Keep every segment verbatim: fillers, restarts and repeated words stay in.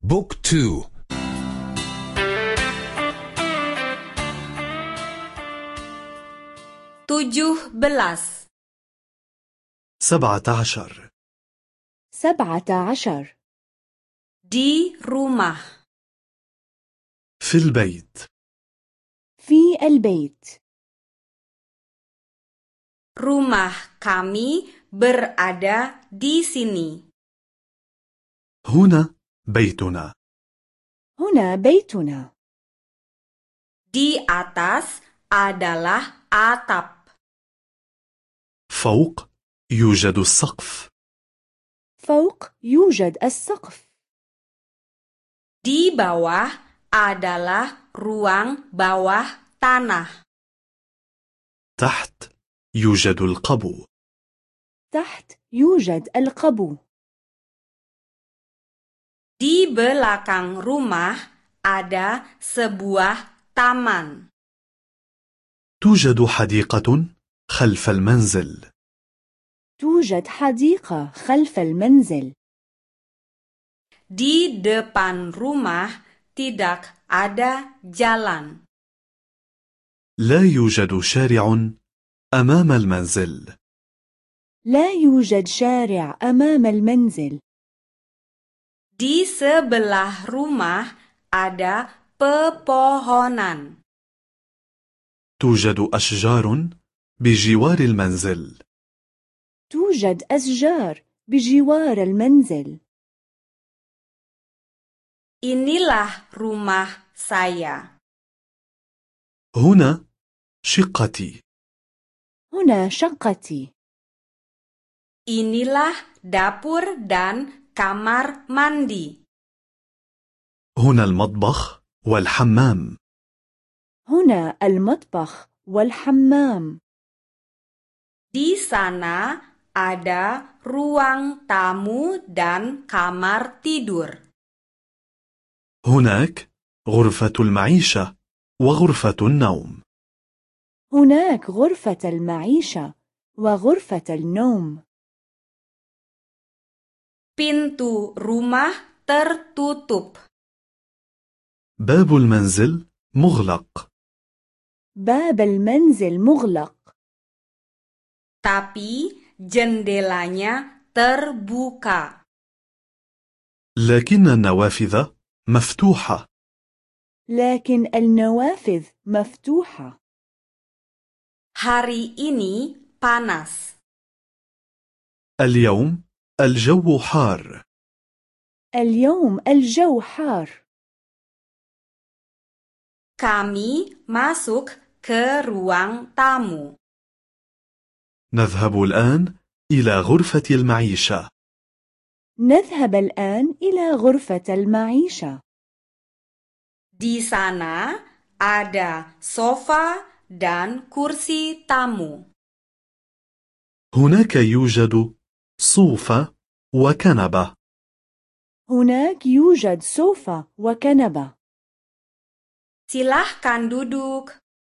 بوك تو. tujuh belas. سبعة عشر. سبعة عشر. Di rumah. في البيت. في البيت. Rumah kami berada di sini. هنا بيتنا. هنا بيتنا. Di atas adalah atap. فوق يوجد السقف. فوق يوجد السقف. Di bawah adalah ruang bawah tanah. تحت يوجد القبو. تحت يوجد القبو. Di belakang rumah ada sebuah taman. توجد حديقة خلف المنزل. توجد حديقة خلف المنزل. Di depan rumah tidak ada jalan. لا يوجد شارع أمام المنزل. لا يوجد شارع أمام المنزل. Di sebelah rumah ada pepohonan. توجد أشجار بجوار المنزل. توجد أشجار بجوار المنزل. Inilah rumah saya. هنا شقتي. هنا شقتي. Inilah dapur dan kamar mandi. هنا المطبخ والحمام. هنا المطبخ والحمام. Di sana ada ruang tamu dan kamar tidur. هناك غرفة المعيشة وغرفة النوم. هناك غرفة المعيشة وغرفة النوم. Pintu rumah tertutup. باب المنزل مغلق. باب المنزل مغلق. Tapi jendelanya terbuka. لكن النوافذ مفتوحة. لكن النوافذ مفتوحة. Hari ini panas. اليوم الجو حار. اليوم الجو حار. Kami masuk ke ruang tamu. نذهب الآن إلى غرفة المعيشة. نذهب الآن إلى غرفة المعيشة. Di sana ada sofa dan kursi tamu. هناك يوجد صوفة وكنبة. هناك يوجد سوفا وكنبة. Silahkan duduk.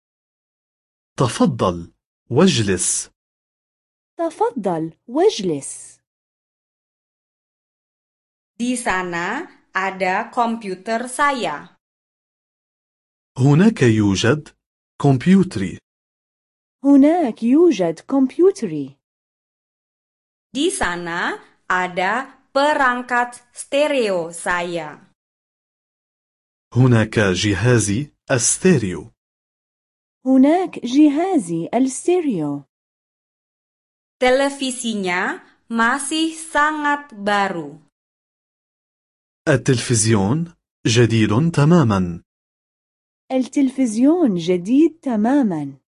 تفضل واجلس. تفضل واجلس. Di sana ada komputer saya. هناك يوجد كمبيوتري. هناك يوجد كمبيوتري. Di sana ada perangkat stereo saya. هناك جهازي الستيريو. هناك جهازي الستيريو. Televisinya masih sangat baru. التلفزيون جديد تماما. التلفزيون جديد تماما.